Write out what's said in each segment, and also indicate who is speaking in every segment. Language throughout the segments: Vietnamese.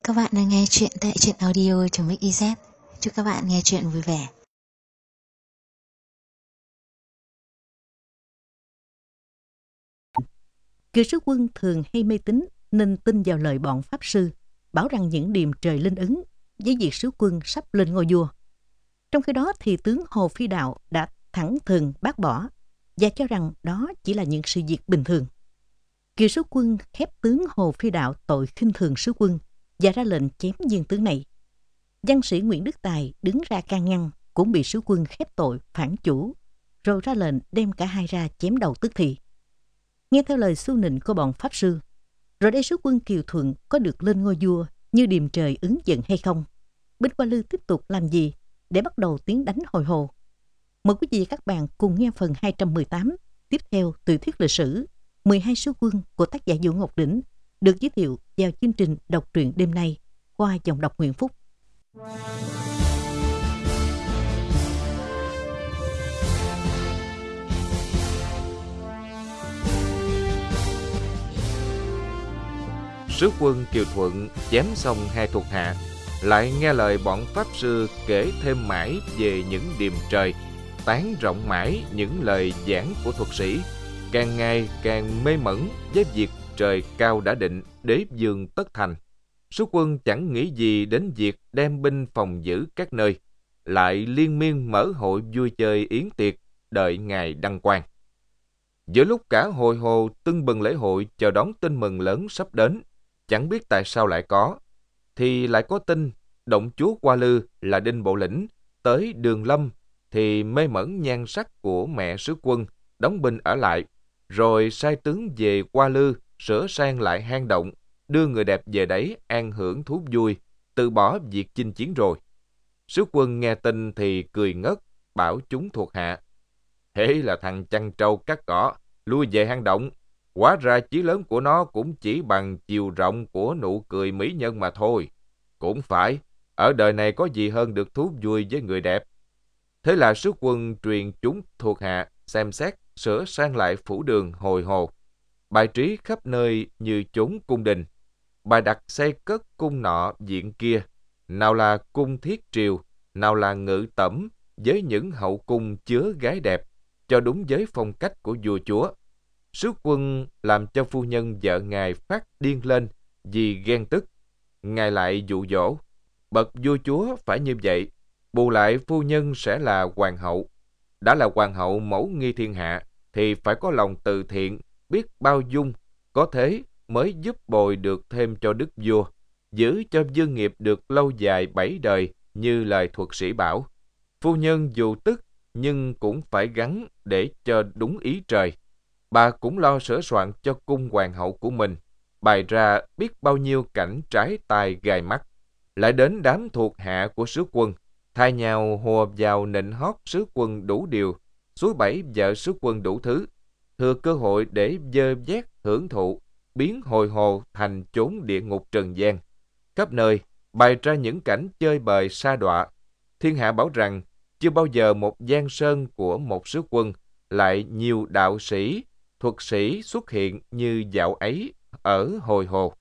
Speaker 1: Các bạn đang nghe chuyện tại truyện audio.mix.iz. Chúc các bạn nghe chuyện vui vẻ.
Speaker 2: Kiều Sứ Quân thường hay mê tín nên tin vào lời bọn pháp sư bảo rằng những điềm trời linh ứng với việc sứ quân sắp lên ngôi vua. Trong khi đó thì tướng Hồ Phi Đạo đã thẳng thừng bác bỏ và cho rằng đó chỉ là những sự việc bình thường. Kiều Sứ Quân khép tướng Hồ Phi Đạo tội khinh thường sứ quân và ra lệnh chém viên tướng này. Văn sĩ Nguyễn Đức Tài đứng ra can ngăn cũng bị sứ quân khép tội phản chủ, rồi ra lệnh đem cả hai ra chém đầu tức thì. Nghe theo lời xu nịnh của bọn pháp sư, rồi đây sứ quân Kiều Thuận có được lên ngôi vua như điềm trời ứng dẫn hay không? Binh Hoa Lư tiếp tục làm gì để bắt đầu tiến đánh hồi hồ? Mời quý vị và các bạn cùng nghe phần 218 tiếp theo từ thuyết lịch sử 12 sứ quân của tác giả Vũ Ngọc Đỉnh được giới thiệu vào chương trình đọc truyện đêm nay qua dòng đọc Nguyễn Phúc.
Speaker 3: Sứ quân Kiều Thuận chém xong hai thuộc hạ, lại nghe lời bọn pháp sư kể thêm mãi về những điềm trời, tán rộng mãi những lời giảng của thuật sĩ, càng ngày càng mê mẩn với việc trời cao đã định, đế vương tất thành. Sứ quân chẳng nghĩ gì đến việc đem binh phòng giữ các nơi, lại liên miên mở hội vui chơi yến tiệc đợi ngày đăng quang. Giữa lúc cả hội hồ tưng bừng lễ hội chờ đón tin mừng lớn sắp đến, chẳng biết tại sao lại có, thì lại có tin động chúa Hoa Lư là Đinh Bộ Lĩnh tới Đường Lâm, thì mê mẩn nhan sắc của mẹ sứ quân đóng binh ở lại, rồi sai tướng về Hoa Lư sửa sang lại hang động, đưa người đẹp về đấy an hưởng thú vui, từ bỏ việc chinh chiến rồi. Sứ quân nghe tin thì cười ngất, bảo chúng thuộc hạ: thế là thằng chăn trâu cắt cỏ, lui về hang động. Hóa ra chí lớn của nó cũng chỉ bằng chiều rộng của nụ cười mỹ nhân mà thôi. Cũng phải, ở đời này có gì hơn được thú vui với người đẹp. Thế là sứ quân truyền chúng thuộc hạ xem xét sửa sang lại phủ đường hồi hồ, bài trí khắp nơi như chốn cung đình. Bài đặt xây cất cung nọ viện kia, nào là cung thiết triều, nào là ngự tẩm với những hậu cung chứa gái đẹp, cho đúng với phong cách của vua chúa. Sứ quân làm cho phu nhân vợ ngài phát điên lên vì ghen tức. Ngài lại dụ dỗ: bậc vua chúa phải như vậy, bù lại phu nhân sẽ là hoàng hậu. Đã là hoàng hậu mẫu nghi thiên hạ thì phải có lòng từ thiện, biết bao dung, có thế mới giúp bồi được thêm cho đức vua, giữ cho vương nghiệp được lâu dài 7 đời như lời thuật sĩ bảo. Phu nhân dù tức nhưng cũng phải gắng để cho đúng ý trời. Bà cũng lo sửa soạn cho cung hoàng hậu của mình, bày ra biết bao nhiêu cảnh trái tai gai mắt. Lại đến đám thuộc hạ của sứ quân, thay nhau hùa vào nịnh hót sứ quân đủ điều, xúi bẫy vợ sứ quân đủ thứ, thừa cơ hội để dơ vét hưởng thụ, biến hồi hồ thành chốn địa ngục trần gian. Khắp nơi bày ra những cảnh chơi bời sa đọa. Thiên hạ bảo rằng chưa bao giờ một giang sơn của một sứ quân lại nhiều đạo sĩ, thuật sĩ xuất hiện như dạo ấy ở hồi hồ.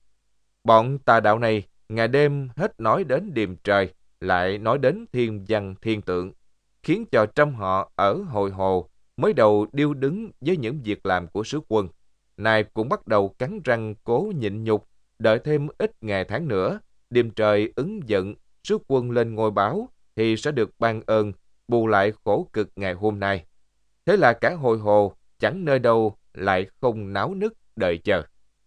Speaker 3: Bọn tà đạo này ngày đêm hết nói đến điềm trời, lại nói đến thiên văn thiên tượng, khiến cho trăm họ ở hồi hồ mới đầu điêu đứng với những việc làm của sứ quân, nay cũng bắt đầu cắn răng cố nhịn nhục, đợi thêm ít ngày tháng nữa, điềm trời ứng giận, sứ quân lên ngôi báo thì sẽ được ban ơn, bù lại khổ cực ngày hôm nay. Thế là cả hồi hồ chẳng nơi đâu lại không náo nức đợi chờ.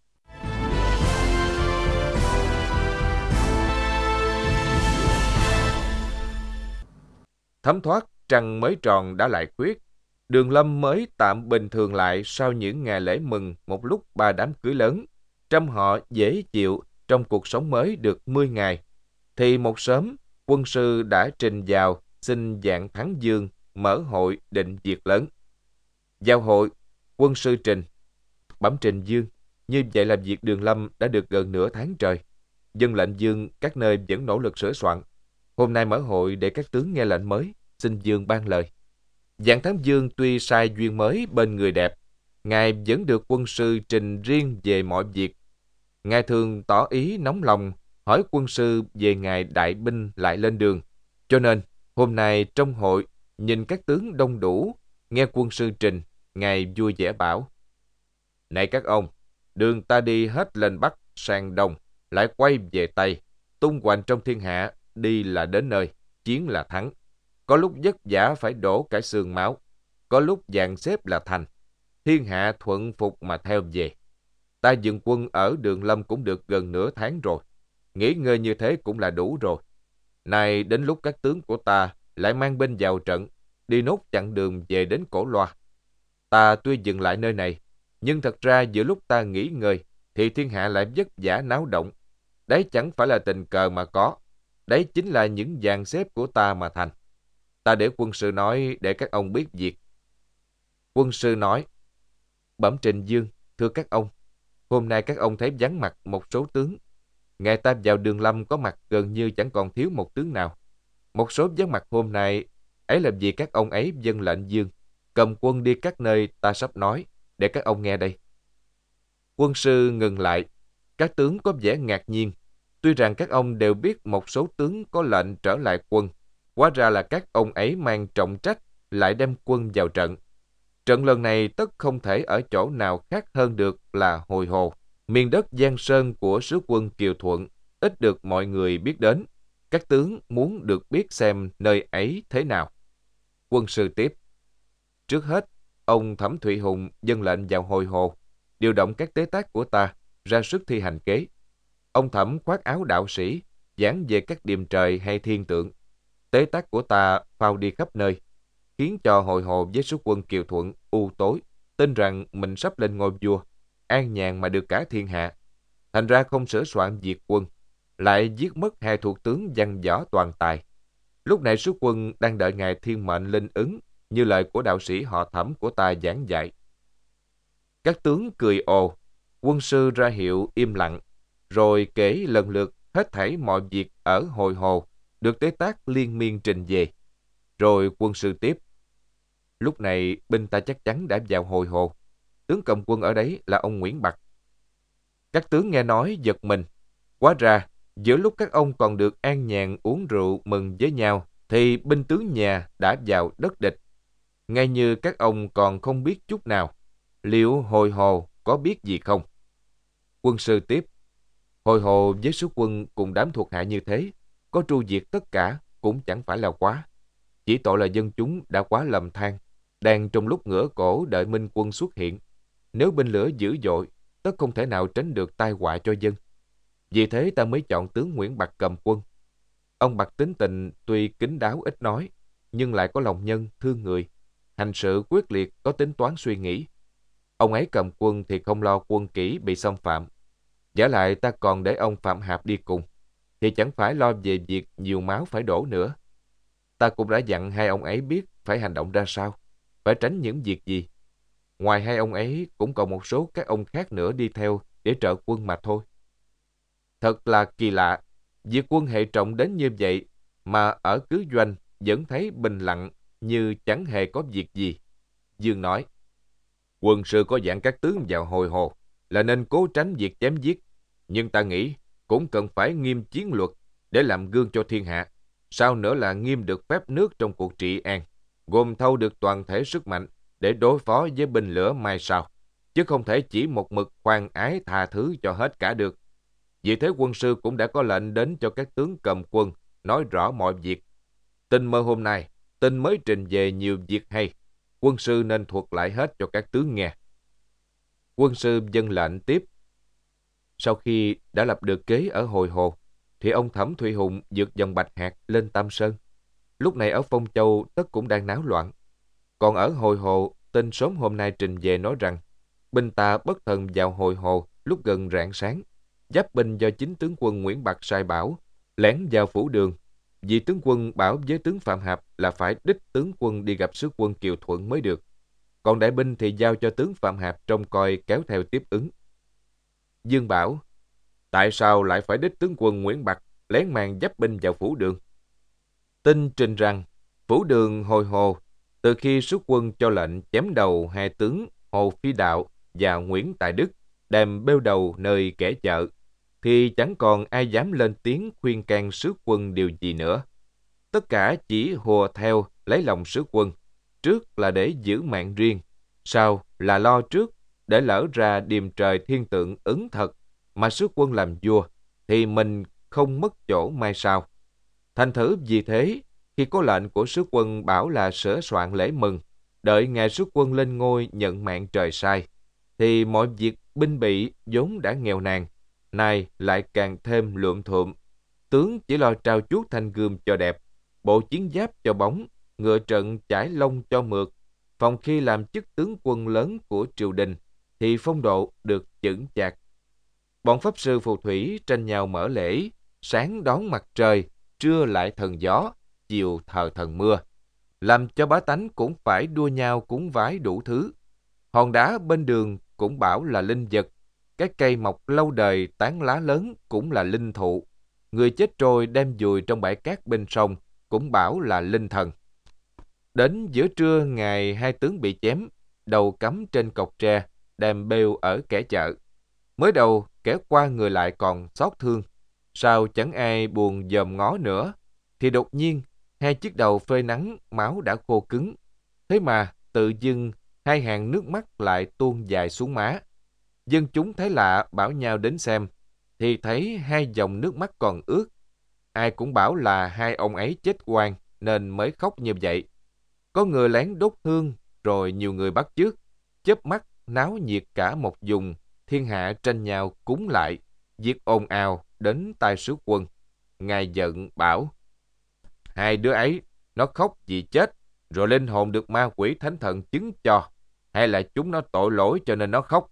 Speaker 3: Thấm thoát trăng mới tròn đã lại khuyết. Đường Lâm mới tạm bình thường lại sau những ngày lễ mừng một lúc 3 đám cưới lớn. Trăm họ dễ chịu trong cuộc sống mới được 10 ngày. Thì một sớm, quân sư đã trình vào xin dạng Thắng Dương mở hội định việc lớn. Vào hội, quân sư trình: bẩm Trình Dương, như vậy là việc Đường Lâm đã được gần nửa tháng trời. Dân lệnh Dương các nơi vẫn nỗ lực sửa soạn. Hôm nay mở hội để các tướng nghe lệnh mới, xin Dương ban lời. Dạng Thắng Dương tuy sai duyên mới bên người đẹp, ngài vẫn được quân sư trình riêng về mọi việc. Ngài thường tỏ ý nóng lòng hỏi quân sư về ngày đại binh lại lên đường. Cho nên, hôm nay trong hội, nhìn các tướng đông đủ, nghe quân sư trình, ngài vui vẻ bảo: Này các ông, đường ta đi hết lên Bắc sang Đông, lại quay về Tây, tung hoành trong thiên hạ, đi là đến nơi, chiến là thắng. Có lúc vất vả phải đổ cả xương máu, có lúc dàn xếp là thành. Thiên hạ thuận phục mà theo về. Ta dừng quân ở Đường Lâm cũng được gần nửa tháng rồi. Nghỉ ngơi như thế cũng là đủ rồi. Nay đến lúc các tướng của ta lại mang binh vào trận, đi nốt chặng đường về đến Cổ Loa. Ta tuy dừng lại nơi này, nhưng thật ra giữa lúc ta nghỉ ngơi, thì thiên hạ lại vất vả náo động. Đấy chẳng phải là tình cờ mà có. Đấy chính là những dàn xếp của ta mà thành. Ta để quân sư nói để các ông biết việc. Quân sư nói: Bẩm Trình Dương, thưa các ông, hôm nay các ông thấy vắng mặt một số tướng. Ngày ta vào Đường Lâm có mặt gần như chẳng còn thiếu một tướng nào. Một số vắng mặt hôm nay ấy là vì các ông ấy vâng lệnh Dương cầm quân đi các nơi ta sắp nói, để các ông nghe đây. Quân sư ngừng lại. Các tướng có vẻ ngạc nhiên. Tuy rằng các ông đều biết một số tướng có lệnh trở lại quân, hóa ra là các ông ấy mang trọng trách lại đem quân vào trận. Trận lần này tất không thể ở chỗ nào khác hơn được là Hồi Hồ, miền đất Giang Sơn của sứ quân Kiều Thuận, ít được mọi người biết đến. Các tướng muốn được biết xem nơi ấy thế nào. Quân sư tiếp: Trước hết, ông Thẩm Thụy Hùng dâng lệnh vào Hồi Hồ, điều động các tế tác của ta ra sức thi hành kế. Ông Thẩm khoác áo đạo sĩ, giảng về các điềm trời hay thiên tượng. Tế tác của ta phao đi khắp nơi, khiến cho Hồi Hồ với sứ quân Kiều Thuận u tối, tin rằng mình sắp lên ngôi vua, an nhàn mà được cả thiên hạ. Thành ra không sửa soạn diệt quân, lại giết mất hai thuộc tướng văn võ toàn tài. Lúc này sứ quân đang đợi ngài thiên mệnh linh ứng, như lời của đạo sĩ họ Thẩm của ta giảng dạy. Các tướng cười ồ, quân sư ra hiệu im lặng, rồi kể lần lượt hết thảy mọi việc ở Hồi Hồ được tế tác liên miên trình về. Rồi quân sư tiếp: Lúc này binh ta chắc chắn đã vào Hồi Hồ. Tướng cầm quân ở đấy là ông Nguyễn Bạc. Các tướng nghe nói giật mình. Hóa ra, giữa lúc các ông còn được an nhàn uống rượu mừng với nhau, thì binh tướng nhà đã vào đất địch. Ngay như các ông còn không biết chút nào, liệu Hồi Hồ có biết gì không? Quân sư tiếp: Hồi Hồ với sứ quân cùng đám thuộc hạ như thế, có tru diệt tất cả cũng chẳng phải là quá. Chỉ tội là dân chúng đã quá lầm than, đang trong lúc ngửa cổ đợi Minh quân xuất hiện. Nếu binh lửa dữ dội, tất không thể nào tránh được tai họa cho dân. Vì thế ta mới chọn tướng Nguyễn Bạc cầm quân. Ông Bạc tính tình tuy kín đáo ít nói, nhưng lại có lòng nhân, thương người, hành sự quyết liệt, có tính toán suy nghĩ. Ông ấy cầm quân thì không lo quân kỷ bị xâm phạm. Giả lại ta còn để ông Phạm Hạp đi cùng, thì chẳng phải lo về việc nhiều máu phải đổ nữa. Ta cũng đã dặn hai ông ấy biết phải hành động ra sao, phải tránh những việc gì. Ngoài hai ông ấy cũng còn một số các ông khác nữa đi theo để trợ quân mà thôi. Thật là kỳ lạ, việc quân hệ trọng đến như vậy mà ở cứ doanh vẫn thấy bình lặng như chẳng hề có việc gì. Dương nói: Quân sư có dặn các tướng vào Hồi Hồ là nên cố tránh việc chém giết, nhưng ta nghĩ cũng cần phải nghiêm chiến luật để làm gương cho thiên hạ. Sao nữa là nghiêm được phép nước trong cuộc trị an, gồm thâu được toàn thể sức mạnh để đối phó với binh lửa mai sau, chứ không thể chỉ một mực khoan ái tha thứ cho hết cả được. Vì thế quân sư cũng đã có lệnh đến cho các tướng cầm quân nói rõ mọi việc. Tin mơ hôm nay, tin mới trình về nhiều việc hay, quân sư nên thuật lại hết cho các tướng nghe. Quân sư vâng lệnh tiếp. Sau khi đã lập được kế ở Hồi Hồ, thì ông Thẩm Thụy Hùng vượt dòng Bạch Hạc lên Tam Sơn. Lúc này ở Phong Châu tất cũng đang náo loạn. Còn ở Hồi Hồ, tin sớm hôm nay trình về nói rằng binh ta bất thần vào Hồi Hồ lúc gần rạng sáng, giáp binh do chính tướng quân Nguyễn Bạc sai bảo, lẻn vào phủ Đường. Vì tướng quân bảo với tướng Phạm Hạp là phải đích tướng quân đi gặp sứ quân Kiều Thuận mới được. Còn đại binh thì giao cho tướng Phạm Hạp trông coi kéo theo tiếp ứng. Dương bảo: Tại sao lại phải đích tướng quân Nguyễn Bạc lén màn giáp binh vào phủ Đường? Tin trình rằng phủ Đường Hồi Hồ, từ khi sứ quân cho lệnh chém đầu hai tướng Hồ Phi Đạo và Nguyễn Tài Đức, đem bêu đầu nơi kẻ chợ, thì chẳng còn ai dám lên tiếng khuyên can sứ quân điều gì nữa. Tất cả chỉ hùa theo lấy lòng sứ quân, trước là để giữ mạng riêng, sau là lo trước để lỡ ra điềm trời thiên tượng ứng thật mà sứ quân làm vua thì mình không mất chỗ mai sau. Thành thử vì thế, khi có lệnh của sứ quân bảo là sửa soạn lễ mừng, đợi ngày sứ quân lên ngôi nhận mạng trời sai, thì mọi việc binh bị vốn đã nghèo nàn, nay lại càng thêm luộm thuộm. Tướng chỉ lo trao chuốt thanh gươm cho đẹp, bộ chiến giáp cho bóng, ngựa trận chải lông cho mượt. Phòng khi làm chức tướng quân lớn của triều đình, thì phong độ được chững chạc. Bọn pháp sư phù thủy tranh nhau mở lễ, sáng đón mặt trời, trưa lại thần gió, chiều thờ thần mưa, làm cho bá tánh cũng phải đua nhau cúng vái đủ thứ. Hòn đá bên đường cũng bảo là linh vật, cái cây mọc lâu đời tán lá lớn cũng là linh thụ, người chết trôi đem vùi trong bãi cát bên sông cũng bảo là linh thần. Đến giữa trưa ngày hai tướng bị chém, đầu cắm trên cọc tre, đem bêu ở kẻ chợ. Mới đầu kẻ qua người lại còn xót thương, sao chẳng ai buồn dòm ngó nữa, thì đột nhiên hai chiếc đầu phơi nắng, máu đã khô cứng. Thế mà tự dưng hai hàng nước mắt lại tuôn dài xuống má. Dân chúng thấy lạ bảo nhau đến xem, thì thấy hai dòng nước mắt còn ướt. Ai cũng bảo là hai ông ấy chết oan nên mới khóc như vậy. Có người lén đốt hương, rồi nhiều người bắt chước, chớp mắt náo nhiệt cả một vùng, thiên hạ tranh nhau cúng lại, việc ồn ào đến tai sứ quân. Ngài giận bảo: hai đứa ấy nó khóc vì chết, rồi linh hồn được ma quỷ thánh thần chứng cho, hay là chúng nó tội lỗi cho nên nó khóc?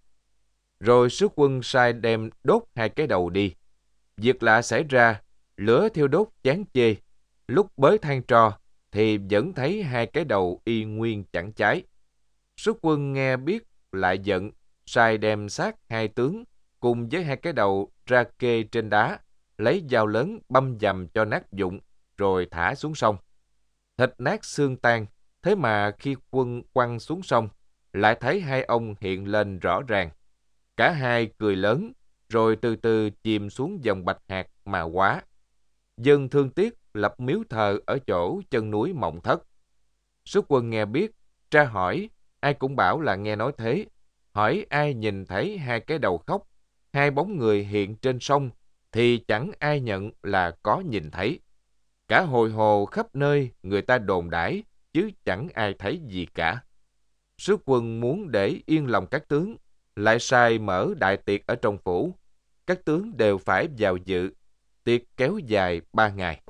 Speaker 3: Rồi sứ quân sai đem đốt hai cái đầu đi. Việc lạ xảy ra, lửa thiêu đốt chán chê, lúc bới than tro thì vẫn thấy hai cái đầu y nguyên chẳng cháy. Sứ quân nghe biết lại giận, sai đem xác hai tướng cùng với hai cái đầu ra kê trên đá, lấy dao lớn băm dầm cho nát vụn, rồi thả xuống sông. Thịt nát xương tan, thế mà khi quân quăng xuống sông, lại thấy hai ông hiện lên rõ ràng. Cả hai cười lớn, rồi từ từ chìm xuống dòng bạch hạt mà hóa. Dân thương tiếc lập miếu thờ ở chỗ chân núi Mộng Thất. Sứ quân nghe biết, tra hỏi, ai cũng bảo là nghe nói thế. Hỏi ai nhìn thấy hai cái đầu khóc, hai bóng người hiện trên sông, thì chẳng ai nhận là có nhìn thấy. Cả hồi hồ khắp nơi người ta đồn đãi, chứ chẳng ai thấy gì cả. Sứ quân muốn để yên lòng các tướng, lại sai mở đại tiệc ở trong phủ. Các tướng đều phải vào dự. Tiệc kéo dài 3 ngày.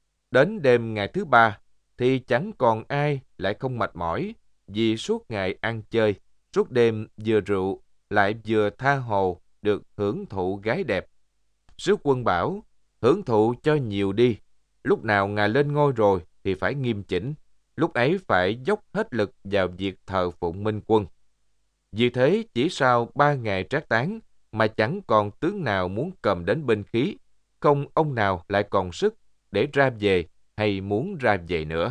Speaker 3: Đến đêm ngày thứ 3 thì chẳng còn ai lại không mệt mỏi, vì suốt ngày ăn chơi, suốt đêm vừa rượu lại vừa tha hồ được hưởng thụ gái đẹp. Sứ quân bảo hưởng thụ cho nhiều đi, lúc nào ngài lên ngôi rồi thì phải nghiêm chỉnh, lúc ấy phải dốc hết lực vào việc thờ phụng Minh Quân. Vì thế chỉ sau 3 ngày trác tán mà chẳng còn tướng nào muốn cầm đến binh khí, không ông nào lại còn sức để ra về hay muốn ra về nữa.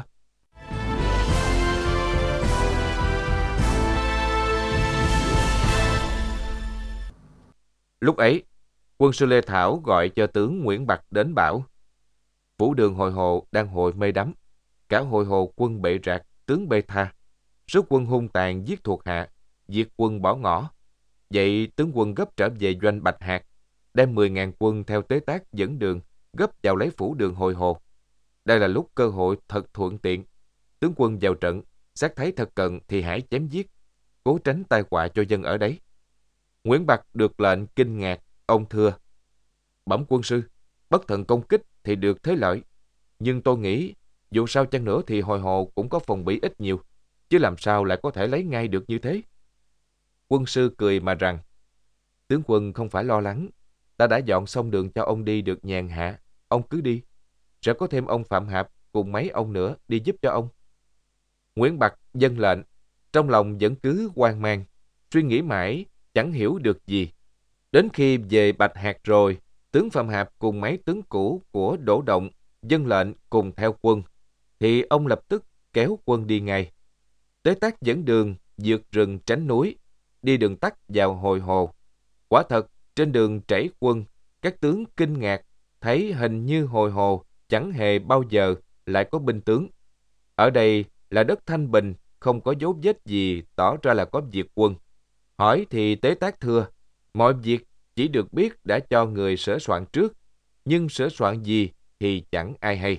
Speaker 3: Lúc ấy, quân sư Lê Thảo gọi cho tướng Nguyễn Bặt đến bảo: phủ đường Hội Hồ đang hội mê đắm, cả Hội Hồ quân bệ rạc, tướng bê tha, số quân hung tàn giết thuộc hạ, diệt quân bỏ ngỏ. Vậy tướng quân gấp trở về doanh Bạch Hạc, đem 10.000 quân theo Tế Tác dẫn đường, gấp vào lấy phủ đường Hội Hồ. Đây là lúc cơ hội thật thuận tiện. Tướng quân vào trận, xác thấy thật cần thì hãy chém giết, cố tránh tai họa cho dân ở đấy. Nguyễn Bặt được lệnh kinh ngạc, ông thưa: bẩm quân sư, bất thần công kích thì được thế lợi, nhưng tôi nghĩ dù sao chăng nữa thì Hội Hồ cũng có phòng bị ít nhiều, chứ làm sao lại có thể lấy ngay được như thế. Quân sư cười mà rằng: tướng quân không phải lo lắng, ta đã dọn xong đường cho ông đi được nhàn hạ, ông cứ đi, sẽ có thêm ông Phạm Hạp cùng mấy ông nữa đi giúp cho ông. Nguyễn Bặt vâng lệnh, trong lòng vẫn cứ hoang mang, suy nghĩ mãi chẳng hiểu được gì. Đến khi về Bạch Hạc rồi, tướng Phạm Hạp cùng mấy tướng cũ của Đỗ Động vâng lệnh cùng theo quân, thì ông lập tức kéo quân đi ngay. Tế Tác dẫn đường vượt rừng tránh núi, đi đường tắt vào Hội Hồ. Quả thật trên đường trảy quân, Các tướng kinh ngạc, thấy hình như Hồi Hồ chẳng hề bao giờ lại có binh tướng. Ở đây là đất thanh bình, không có dấu vết gì tỏ ra là có việc quân. Hỏi thì Tế Tác thưa, mọi việc chỉ được biết đã cho người sửa soạn trước, nhưng sửa soạn gì thì chẳng ai hay.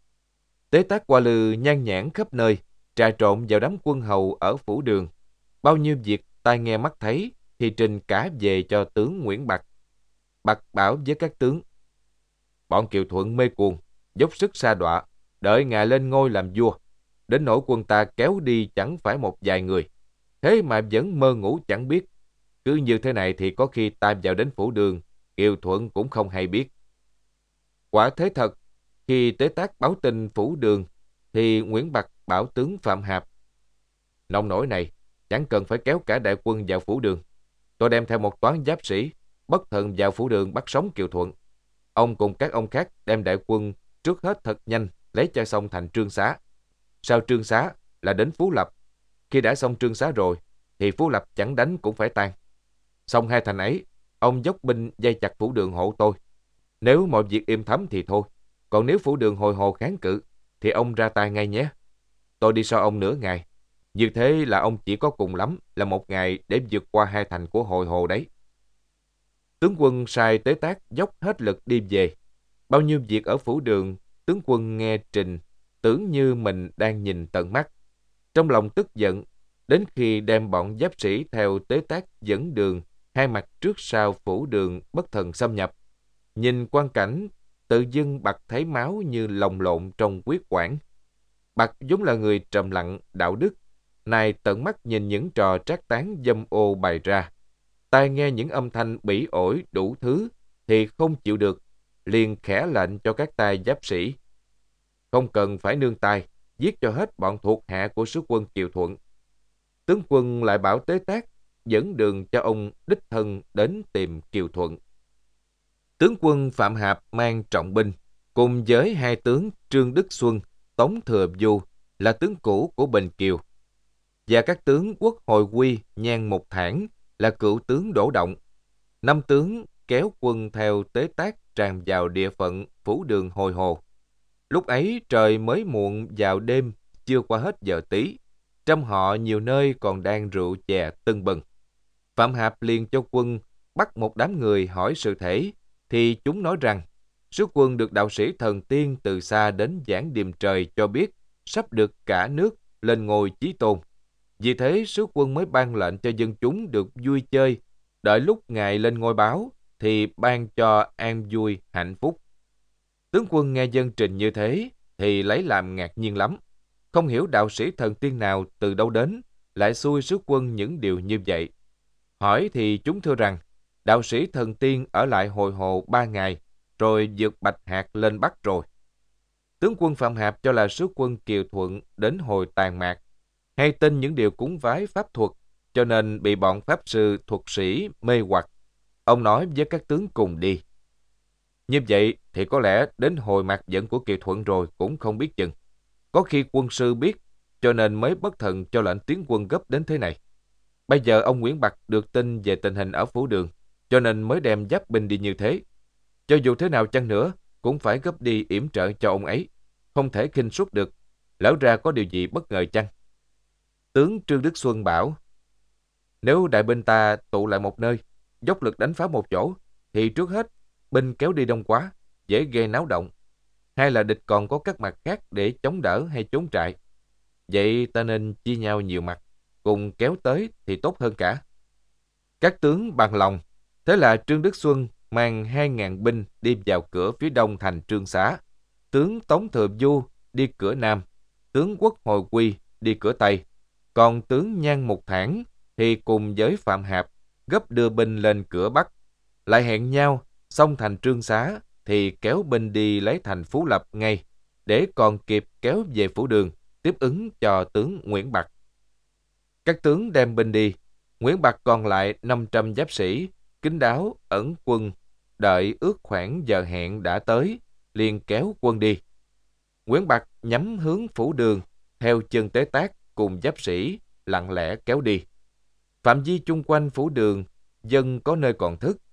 Speaker 3: Tế Tác qua lư nhan nhản khắp nơi, trà trộn vào đám quân hầu ở phủ Đường. Bao nhiêu việc tai nghe mắt thấy thì trình cả về cho tướng Nguyễn Bạc. Bạc bảo với các tướng, bọn Kiều Thuận mê cuồng, dốc sức sa đọa, đợi ngài lên ngôi làm vua. Đến nỗi quân ta kéo đi chẳng phải một vài người, thế mà vẫn mơ ngủ chẳng biết. Cứ như thế này thì có khi ta vào đến phủ Đường, Kiều Thuận cũng không hay biết. Quả thế thật, khi Tế Tác báo tin phủ Đường, thì Nguyễn Bạc bảo tướng Phạm Hạp, nông nổi này, chẳng cần phải kéo cả đại quân vào phủ Đường. Tôi đem theo một toán giáp sĩ, bất thần vào phủ Đường bắt sống Kiều Thuận. Ông cùng các ông khác đem đại quân trước hết thật nhanh, lấy cho xong thành Trương Xá. Sau Trương Xá là đến Phú Lập. Khi đã xong Trương Xá rồi, thì Phú Lập chẳng đánh cũng phải tan. Xong hai thành ấy, ông dốc binh dây chặt phủ Đường hộ tôi. Nếu mọi việc im thấm thì thôi, còn nếu phủ Đường hồi hồ kháng cự, thì ông ra tay ngay nhé. Tôi đi sau ông nửa ngày. Như thế là ông chỉ có cùng lắm là một ngày để vượt qua hai thành của Hồi Hồ đấy. Tướng quân sai Tế Tác dốc hết lực đi về. Bao nhiêu việc ở phủ Đường, tướng quân nghe trình, tưởng như mình đang nhìn tận mắt. Trong lòng tức giận, đến khi đem bọn giáp sĩ theo Tế Tác dẫn đường, hai mặt trước sau phủ Đường bất thần xâm nhập. Nhìn quang cảnh, tự dưng Bạc thấy máu như lồng lộn trong huyết quản. Bạc vốn là người trầm lặng, đạo đức, nay tận mắt nhìn những trò trác tán dâm ô bày ra. Tai nghe những âm thanh bỉ ổi đủ thứ thì không chịu được, liền khẽ lệnh cho các tay giáp sĩ. Không cần phải nương tay, giết cho hết bọn thuộc hạ của sứ quân Kiều Thuận. Tướng quân lại bảo Tế Tác dẫn đường cho ông đích thân đến tìm Kiều Thuận. Tướng quân Phạm Hạp mang trọng binh, cùng với hai tướng Trương Đức Xuân, Tống Thừa Du là tướng cũ của Bình Kiều, và các tướng Quốc Hồi Quy, Nhan Mục Thản là cựu tướng Đỗ Động. 5 tướng kéo quân theo Tế Tác tràn vào địa phận phủ Đường Hồi Hồ. Lúc ấy trời mới muộn vào đêm, chưa qua hết giờ tí. Trong họ nhiều nơi còn đang rượu chè tưng bừng. Phạm Hạp liền cho quân bắt một đám người hỏi sự thể, thì chúng nói rằng sứ quân được đạo sĩ thần tiên từ xa đến giảng điềm trời cho biết sắp được cả nước lên ngôi chí tôn. Vì thế sứ quân mới ban lệnh cho dân chúng được vui chơi, đợi lúc ngài lên ngôi báo thì ban cho an vui hạnh phúc. Tướng quân nghe dân trình như thế thì lấy làm ngạc nhiên lắm, không hiểu đạo sĩ thần tiên nào từ đâu đến lại xui sứ quân những điều như vậy. Hỏi thì chúng thưa rằng đạo sĩ thần tiên ở lại Hồi Hồ 3 ngày, rồi vượt Bạch Hạc lên Bắc rồi. Tướng quân Phạm Hạp cho là sứ quân Kiều Thuận đến hồi tàn mạc, hay tin những điều cúng vái pháp thuật, cho nên bị bọn pháp sư thuật sĩ mê hoặc. Ông nói với các tướng cùng đi. Như vậy thì có lẽ đến hồi mạc dẫn của Kiều Thuận rồi cũng không biết chừng. Có khi quân sư biết, cho nên mới bất thần cho lệnh tiến quân gấp đến thế này. Bây giờ ông Nguyễn Bạc được tin về tình hình ở phủ Đường, cho nên mới đem giáp binh đi như thế. Cho dù thế nào chăng nữa, cũng phải gấp đi yểm trợ cho ông ấy. Không thể khinh suất được. Lỡ ra có điều gì bất ngờ chăng? Tướng Trương Đức Xuân bảo, nếu đại binh ta tụ lại một nơi, dốc lực đánh phá một chỗ, thì trước hết, binh kéo đi đông quá, dễ gây náo động. Hay là địch còn có các mặt khác để chống đỡ hay trốn trại. Vậy ta nên chia nhau nhiều mặt, cùng kéo tới thì tốt hơn cả. Các tướng bằng lòng, thế là Trương Đức Xuân mang 2.000 binh đi vào cửa phía đông thành Trương Xá. Tướng Tống Thừa Du đi cửa nam, tướng Quốc Hồi Quy đi cửa tây. Còn tướng Nhan Mục Thản thì cùng với Phạm Hạp gấp đưa binh lên cửa bắc. Lại hẹn nhau, xong thành Trương Xá thì kéo binh đi lấy thành Phú Lập ngay, để còn kịp kéo về phủ Đường, tiếp ứng cho tướng Nguyễn Bạc. Các tướng đem binh đi, Nguyễn Bạc còn lại 500 giáp sĩ, kín đáo ẩn quân, đợi ước khoảng giờ hẹn đã tới, liền kéo quân đi. Nguyễn Bạc nhắm hướng phủ Đường, theo chân Tế Tác cùng giáp sĩ lặng lẽ kéo đi. Phạm vi chung quanh phủ Đường, dân có nơi còn thức,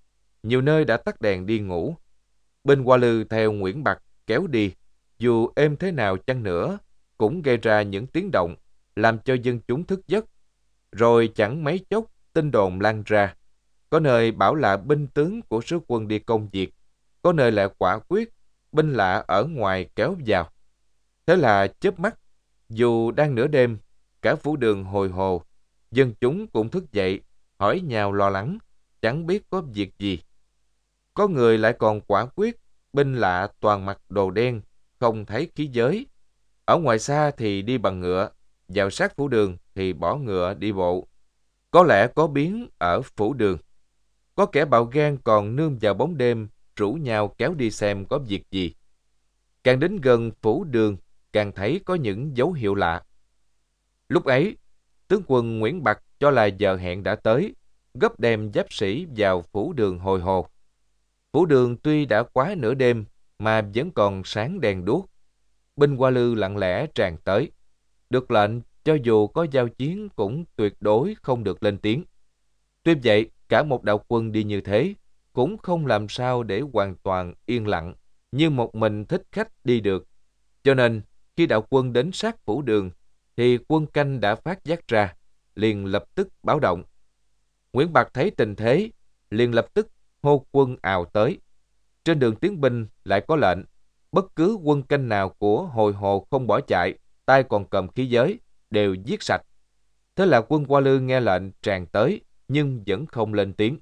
Speaker 3: nhiều nơi đã tắt đèn đi ngủ. Binh Hoa Lư theo Nguyễn Bạc kéo đi, dù êm thế nào chăng nữa, cũng gây ra những tiếng động, làm cho dân chúng thức giấc. Rồi chẳng mấy chốc, tin đồn lan ra. Có nơi bảo là binh tướng của sứ quân đi công việc, có nơi lại quả quyết, binh lạ ở ngoài kéo vào. Thế là chớp mắt, dù đang nửa đêm, cả phủ đường hồi hồ, dân chúng cũng thức dậy, hỏi nhau lo lắng, chẳng biết có việc gì. Có người lại còn quả quyết, binh lạ toàn mặc đồ đen, không thấy khí giới. Ở ngoài xa thì đi bằng ngựa, vào sát phủ đường thì bỏ ngựa đi bộ. Có lẽ có biến ở phủ đường. Có kẻ bạo gan còn nương vào bóng đêm, rủ nhau kéo đi xem có việc gì. Càng đến gần phủ đường, càng thấy có những dấu hiệu lạ. Lúc ấy, tướng quân Nguyễn Bạc cho là giờ hẹn đã tới, gấp đem giáp sĩ vào phủ đường hồi hồ. Phủ đường tuy đã quá nửa đêm, mà vẫn còn sáng đèn đuốc. Binh Hoa Lư lặng lẽ tràn tới. Được lệnh, cho dù có giao chiến cũng tuyệt đối không được lên tiếng. Tuy vậy, cả một đạo quân đi như thế, cũng không làm sao để hoàn toàn yên lặng, như một mình thích khách đi được. Cho nên, khi đạo quân đến sát phủ đường, thì quân canh đã phát giác ra, liền lập tức báo động. Nguyễn Bạc thấy tình thế, liền lập tức hô quân ào tới. Trên đường tiến binh lại có lệnh, bất cứ quân canh nào của hồi hồ không bỏ chạy, tay còn cầm khí giới, đều giết sạch. Thế là quân Hoa Lư nghe lệnh tràn tới, nhưng vẫn không lên tiếng.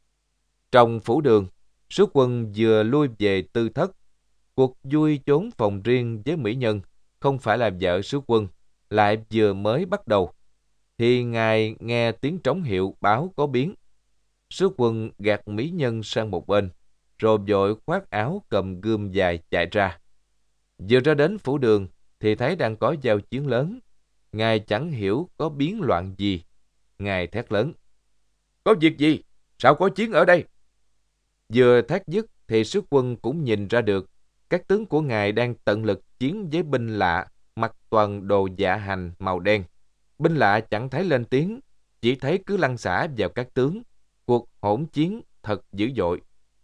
Speaker 3: Trong phủ đường, sứ quân vừa lui về tư thất. Cuộc vui trốn phòng riêng với mỹ nhân, không phải là vợ sứ quân, lại vừa mới bắt đầu. Thì ngài nghe tiếng trống hiệu báo có biến. Sứ quân gạt mỹ nhân sang một bên, rồi vội khoác áo cầm gươm dài chạy ra. Vừa ra đến phủ đường, thì thấy đang có giao chiến lớn. Ngài chẳng hiểu có biến loạn gì. Ngài thét lớn: "Có việc gì? Sao có chiến ở đây?" Vừa thét dứt thì sứ quân cũng nhìn ra được các tướng của ngài đang tận lực chiến với binh lạ mặc toàn đồ dạ hành màu đen. Binh lạ chẳng thấy lên tiếng, chỉ thấy cứ lăn xả vào các tướng. Cuộc hỗn chiến thật dữ dội.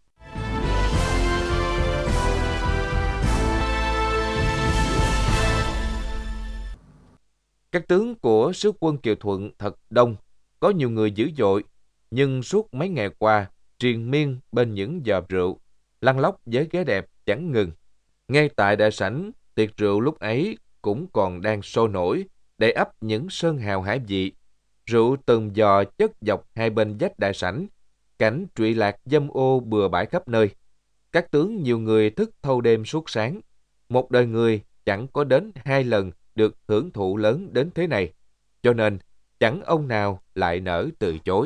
Speaker 3: Các tướng của sứ quân Kiều Thuận thật đông, có nhiều người dữ dội, nhưng suốt mấy ngày qua, triền miên bên những giò rượu, lăn lóc với ghế đẹp chẳng ngừng. Ngay tại đại sảnh, tiệc rượu lúc ấy cũng còn đang sôi nổi, đầy ắp những sơn hào hải vị. Rượu từng giò chất dọc hai bên vách đại sảnh, cảnh trụy lạc dâm ô bừa bãi khắp nơi. Các tướng nhiều người thức thâu đêm suốt sáng. Một đời người chẳng có đến 2 lần được hưởng thụ lớn đến thế này, cho nên chẳng ông nào lại nỡ từ chối.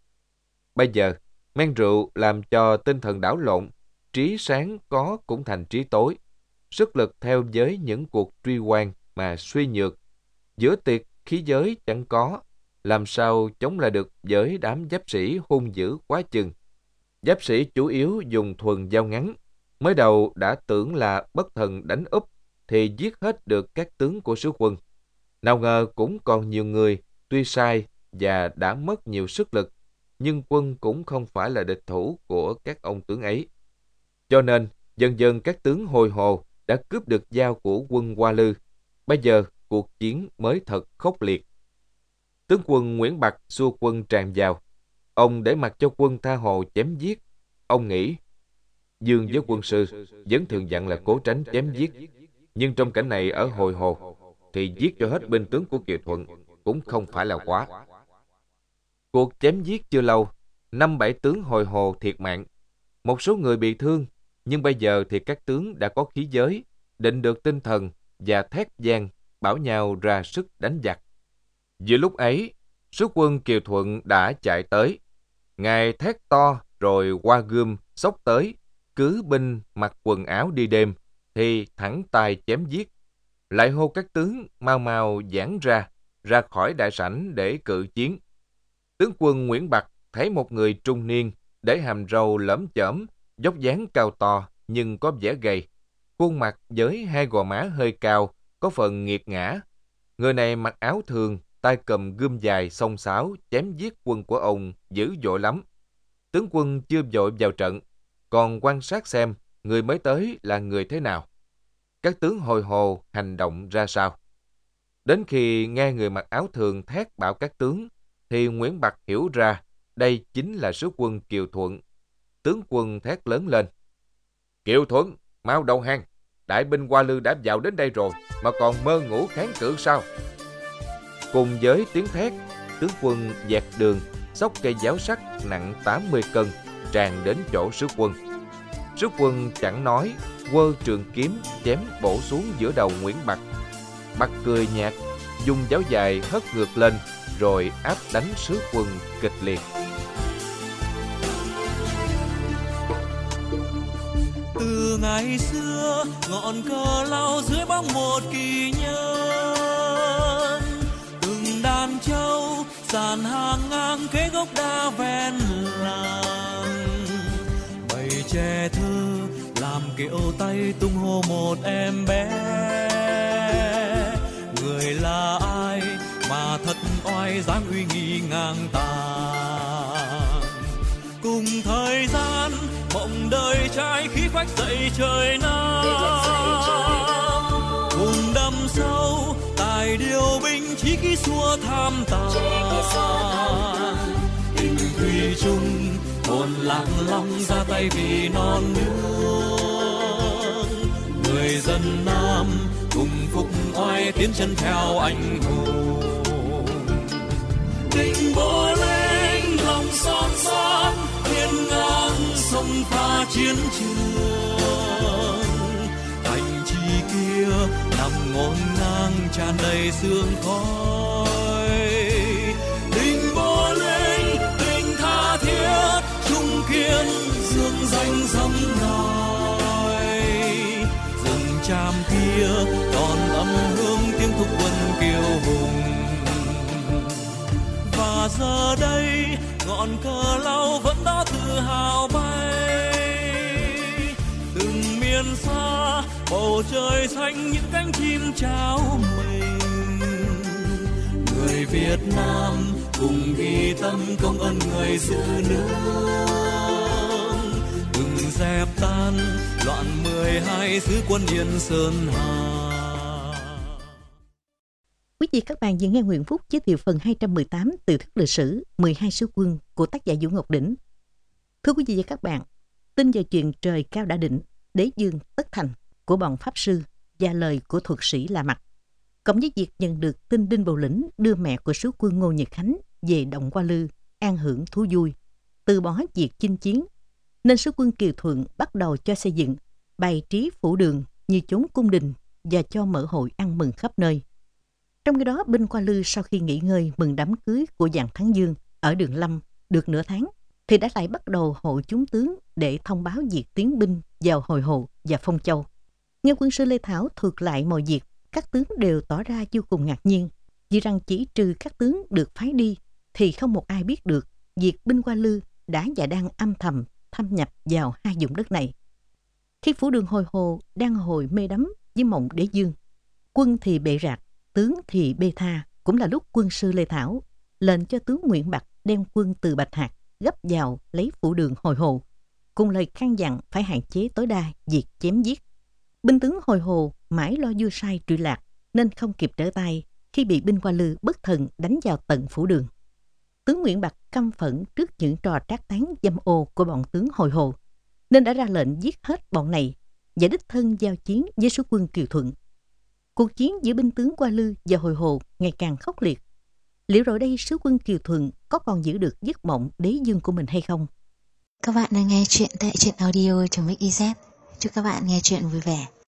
Speaker 3: Bây giờ, men rượu làm cho tinh thần đảo lộn, trí sáng có cũng thành trí tối. Sức lực theo với những cuộc truy quan mà suy nhược. Giữa tiệc khí giới chẳng có, làm sao chống lại được với đám giáp sĩ hung dữ quá chừng. Giáp sĩ chủ yếu dùng thuần dao ngắn, mới đầu đã tưởng là bất thần đánh úp thì giết hết được các tướng của sứ quân. Nào ngờ cũng còn nhiều người tuy sai và đã mất nhiều sức lực, nhưng quân cũng không phải là địch thủ của các ông tướng ấy. Cho nên dần dần các tướng hồi hồ đã cướp được dao của quân Hoa Lư. Bây giờ cuộc chiến mới thật khốc liệt. Tướng quân Nguyễn Bạc xua quân tràn vào. Ông để mặc cho quân tha hồ chém giết. Ông nghĩ, Dương với quân sư vẫn thường dặn là cố tránh chém giết. Nhưng trong cảnh này ở hồi hồ, thì giết cho hết binh tướng của Kiều Thuận cũng không phải là quá. Cuộc chém giết chưa lâu, 5-7 tướng hồi hồ thiệt mạng. Một số người bị thương, nhưng bây giờ thì các tướng đã có khí giới, định được tinh thần và thét vang bảo nhau ra sức đánh giặc. Giữa lúc ấy, sứ quân Kiều Thuận đã chạy tới. Ngài thét to rồi qua gươm xốc tới, cứ binh mặc quần áo đi đêm thì thẳng tay chém giết. Lại hô các tướng mau mau giãn ra khỏi đại sảnh để cự chiến. Tướng quân Nguyễn Bạc thấy một người trung niên, để hàm râu lởm chởm, dốc dáng cao to nhưng có vẻ gầy, khuôn mặt với 2 gò má hơi cao, có phần nghiệt ngã. Người này mặc áo thường, tay cầm gươm dài xông xáo chém giết quân của ông dữ dội lắm. Tướng quân chưa vội vào trận, còn quan sát xem người mới tới là người thế nào. Các tướng hồi hồ hành động ra sao. Đến khi nghe người mặc áo thường thét bảo các tướng, thì Nguyễn Bặt hiểu ra đây chính là sứ quân Kiều Thuận. Tướng quân thét lớn lên: Kiều Thuận, mau đầu hàng! Đại binh Hoa Lư đã vào đến đây rồi, mà còn mơ ngủ kháng cự sao? Cùng với tiếng thét, tướng quân dẹt đường, xốc cây giáo sắt nặng 80 cân, tràn đến chỗ sứ quân. Sứ quân chẳng nói, quơ trường kiếm chém bổ xuống giữa đầu Nguyễn Bặt. Bặt cười nhạt, dùng giáo dài hất ngược lên, rồi áp đánh sứ quân kịch liệt.
Speaker 4: Từ ngày xưa, ngọn cờ lao dưới bóng một kỳ nhân, từng đàn trâu dàn hàng ngang kế gốc đa ven làng. Bầy trẻ thơ làm kiệu tay tung hô một em bé. Người là ai mà thật oai dáng uy nghi ngang tàn. Cùng thời gian mộng đời trai khí phách dậy trời Nam. Cùng đâm sâu tài điều binh chí khí xua tham tàn. Tình thủy chung hồn lạc long ra tay vì non nước. Người dân Nam cùng phục oai tiến chân theo anh hùng. Tình bố lên lòng son son hiên ngang sông pha chiến trường. Thành trì kia nằm ngổn ngang tràn đầy sương khói. Tình bố lên tình tha thiết trung kiên dương danh dẫm nòi. Rừng tràm kia còn âm hương tiếng thúc quân kiêu hùng. Và giờ đây ngọn cờ lao vẫn đó tự hào bay. Từng miền xa bầu trời xanh những cánh chim chào mình. Người Việt Nam cùng ghi tâm công ơn người giữ nước. Từng dẹp tan loạn 12 xứ quân Yên Sơn Hà.
Speaker 2: Quý vị các bạn vừa nghe Nguyễn Phúc giới thiệu phần 218 tiểu thuyết lịch sử 12 sứ quân của tác giả Vũ Ngọc Đỉnh. Thưa quý vị và các bạn, tin vào chuyện trời cao đã định, đế dương tất thành của bọn pháp sư và lời của thuật sĩ La Mặt, cộng với việc nhận được tin Đinh Bộ Lĩnh đưa mẹ của sứ quân Ngô Nhật Khánh về động Hoa Lư an hưởng thú vui, từ bỏ việc chinh chiến, nên sứ quân Kiều Thuận bắt đầu cho xây dựng, bày trí phủ đường như chốn cung đình và cho mở hội ăn mừng khắp nơi. Trong khi đó, binh Hoa Lư sau khi nghỉ ngơi mừng đám cưới của Giàng Thắng Dương ở Đường Lâm được nửa tháng, thì đã lại bắt đầu hội chúng tướng để thông báo việc tiến binh vào Hồi Hồ và Phong Châu. Nghe quân sư Lê Thảo thuật lại mọi việc, các tướng đều tỏ ra vô cùng ngạc nhiên, vì rằng chỉ trừ các tướng được phái đi, thì không một ai biết được việc binh Hoa Lư đã và đang âm thầm thâm nhập vào hai vùng đất này. Khi phủ đường Hồi Hồ đang hồi mê đắm với mộng đế dương, quân thì bệ rạc, tướng thì bê tha, cũng là lúc quân sư Lê Thảo lệnh cho tướng Nguyễn Bặt đem quân từ Bạch Hạc gấp vào lấy phủ đường Hồi Hồ, cùng lời căn dặn phải hạn chế tối đa việc chém giết. Binh tướng Hồi Hồ mãi lo vua sai trụy lạc, nên không kịp trở tay khi bị binh Hoa Lư bất thần đánh vào tận phủ đường. Tướng Nguyễn Bặt căm phẫn trước những trò trác tán dâm ô của bọn tướng Hồi Hồ, nên đã ra lệnh giết hết bọn này và đích thân giao chiến với sứ quân Kiều Thuận. Cuộc chiến giữa binh tướng Hoa Lư và Hồi Hồ ngày càng khốc liệt. Liệu rồi đây sứ quân Kiều Thuận có còn giữ được giấc mộng đế dương của mình hay không?
Speaker 1: Các bạn đang nghe chuyện tại truyện audio.mix.iz. Chúc các bạn nghe chuyện vui vẻ.